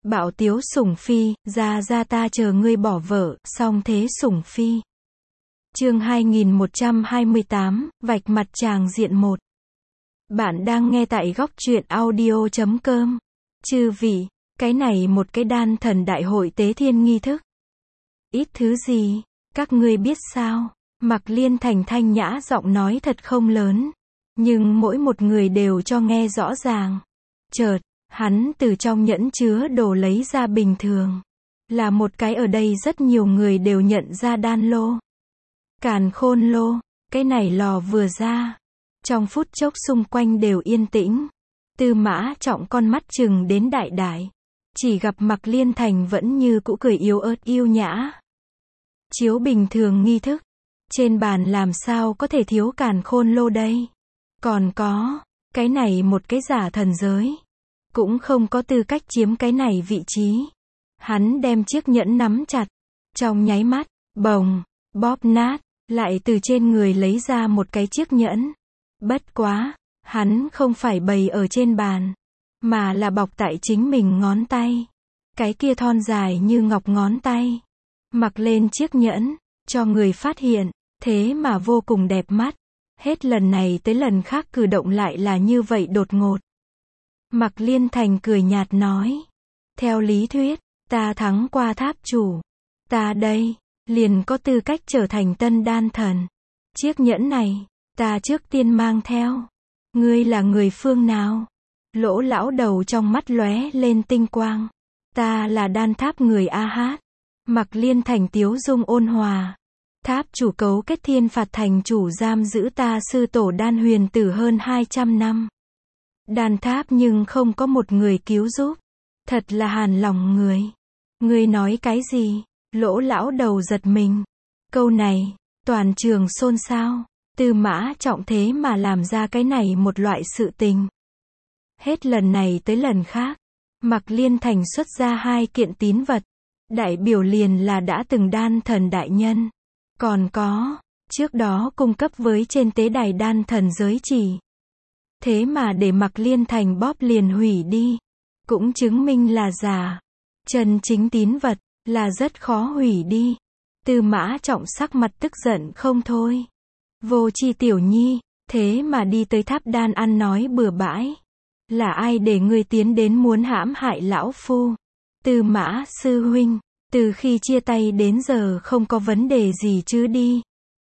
Bạo tiếu sủng phi, ra ta chờ ngươi bỏ vợ, song thế sủng phi. Chương 2128, vạch mặt tràng diện 1. Bạn đang nghe tại góc truyện audio.com. Chư vị, cái này một cái đan thần đại hội tế thiên nghi thức. Ít thứ gì, các ngươi biết sao? Mạc Liên Thành thanh nhã giọng nói thật không lớn, nhưng mỗi một người đều cho nghe rõ ràng. Chợt, hắn từ trong nhẫn chứa đồ lấy ra bình thường. Là một cái ở đây rất nhiều người đều nhận ra đan lô. Càn khôn lô, cái này lò vừa ra. Trong phút chốc xung quanh đều yên tĩnh. Tư Mã Trọng con mắt chừng đến đại đại. Chỉ gặp Mạc Liên Thành vẫn như cũ cười yếu ớt yêu nhã. Chiếu bình thường nghi thức. Trên bàn làm sao có thể thiếu càn khôn lô đây? Còn có, cái này một cái giả thần giới. Cũng không có tư cách chiếm cái này vị trí. Hắn đem chiếc nhẫn nắm chặt. Trong nháy mắt, bồng, bóp nát, lại từ trên người lấy ra một cái chiếc nhẫn. Bất quá, hắn không phải bày ở trên bàn, mà là bọc tại chính mình ngón tay. Cái kia thon dài như ngọc ngón tay. Mặc lên chiếc nhẫn, cho người phát hiện, thế mà vô cùng đẹp mắt. Hết lần này tới lần khác cử động lại là như vậy đột ngột. Mạc Liên Thành cười nhạt nói. Theo lý thuyết, ta thắng qua tháp chủ. Ta đây, liền có tư cách trở thành tân đan thần. Chiếc nhẫn này, ta trước tiên mang theo. Ngươi là người phương nào? Lỗ lão đầu trong mắt lóe lên tinh quang. Ta là đan tháp người A-hát. Mạc Liên Thành tiếu dung ôn hòa. Tháp chủ cấu kết thiên phạt thành chủ giam giữ ta sư tổ đan huyền tử hơn 200 năm. Đan tháp nhưng không có một người cứu giúp. Thật là hàn lòng người. Ngươi nói cái gì? Lỗ lão đầu giật mình. Câu này, toàn trường xôn xao. Tư Mã Trọng thế mà làm ra cái này một loại sự tình. Hết lần này tới lần khác, Mạc Liên Thành xuất ra 2 kiện tín vật. Đại biểu liền là đã từng đan thần đại nhân. Còn có, trước đó cung cấp với trên tế đài đan thần giới chỉ. Thế mà để Mạc Liên Thành bóp liền hủy đi. Cũng chứng minh là giả. Chân chính tín vật, là rất khó hủy đi. Tư Mã Trọng sắc mặt tức giận không thôi. Vô tri tiểu nhi, thế mà đi tới tháp đan ăn nói bừa bãi. Là ai để ngươi tiến đến muốn hãm hại lão phu? Tư Mã sư huynh, từ khi chia tay đến giờ không có vấn đề gì chứ đi.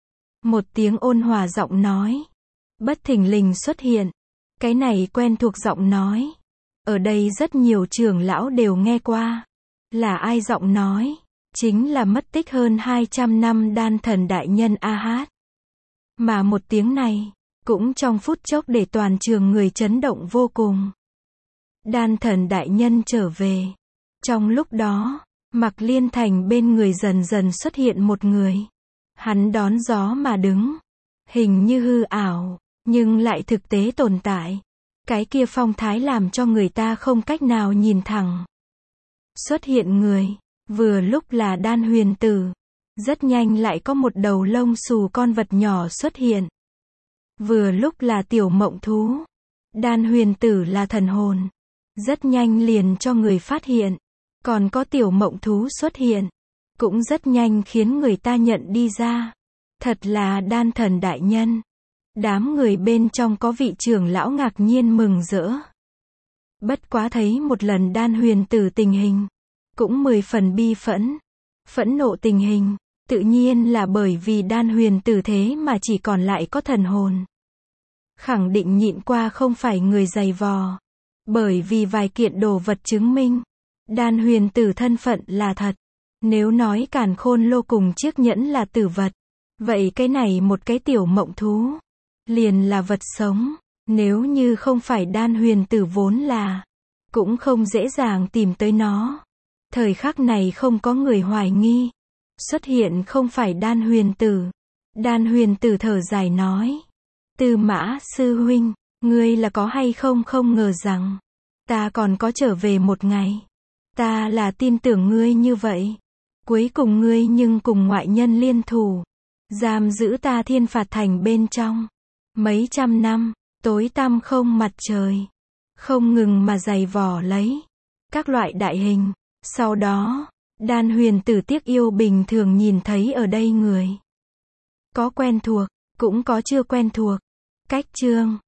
Một tiếng ôn hòa giọng nói. Bất thình lình xuất hiện. Cái này quen thuộc giọng nói. Ở đây rất nhiều trưởng lão đều nghe qua. Là ai giọng nói? Chính là mất tích hơn 200 năm đan thần đại nhân A-hát. Mà một tiếng này, cũng trong phút chốc để toàn trường người chấn động vô cùng. Đan thần đại nhân trở về. Trong lúc đó, Mạc Liên Thành bên người dần dần xuất hiện một người. Hắn đón gió mà đứng. Hình như hư ảo, nhưng lại thực tế tồn tại. Cái kia phong thái làm cho người ta không cách nào nhìn thẳng. Xuất hiện người, vừa lúc là đan huyền tử. Rất nhanh lại có một đầu lông xù con vật nhỏ xuất hiện. Vừa lúc là tiểu mộng thú. Đan huyền tử là thần hồn. Rất nhanh liền cho người phát hiện. Còn có tiểu mộng thú xuất hiện. Cũng rất nhanh khiến người ta nhận đi ra. Thật là đan thần đại nhân. Đám người bên trong có vị trưởng lão ngạc nhiên mừng rỡ. Bất quá thấy một lần đan huyền tử tình hình. Cũng 10 phần bi phẫn. Phẫn nộ tình hình. Tự nhiên là bởi vì đan huyền tử thế mà chỉ còn lại có thần hồn. Khẳng định nhịn qua không phải người dày vò. Bởi vì vài kiện đồ vật chứng minh. Đan huyền tử thân phận là thật. Nếu nói càn khôn lô cùng chiếc nhẫn là tử vật. Vậy cái này một cái tiểu mộng thú. Liền là vật sống. Nếu như không phải đan huyền tử vốn là. Cũng không dễ dàng tìm tới nó. Thời khắc này không có người hoài nghi. Xuất hiện không phải đan huyền tử. Đan huyền tử thở dài nói. Tư Mã sư huynh, ngươi là có hay không ngờ rằng. Ta còn có trở về một ngày. Ta là tin tưởng ngươi như vậy. Cuối cùng ngươi nhưng cùng ngoại nhân liên thủ. Giam giữ ta thiên phạt thành bên trong. Mấy trăm năm, tối tăm không mặt trời. Không ngừng mà giày vò lấy. các loại đại hình. Sau đó, Đan Huyền Tử tiếc yêu bình thường nhìn thấy ở đây người. Có quen thuộc, cũng có chưa quen thuộc. Cách chương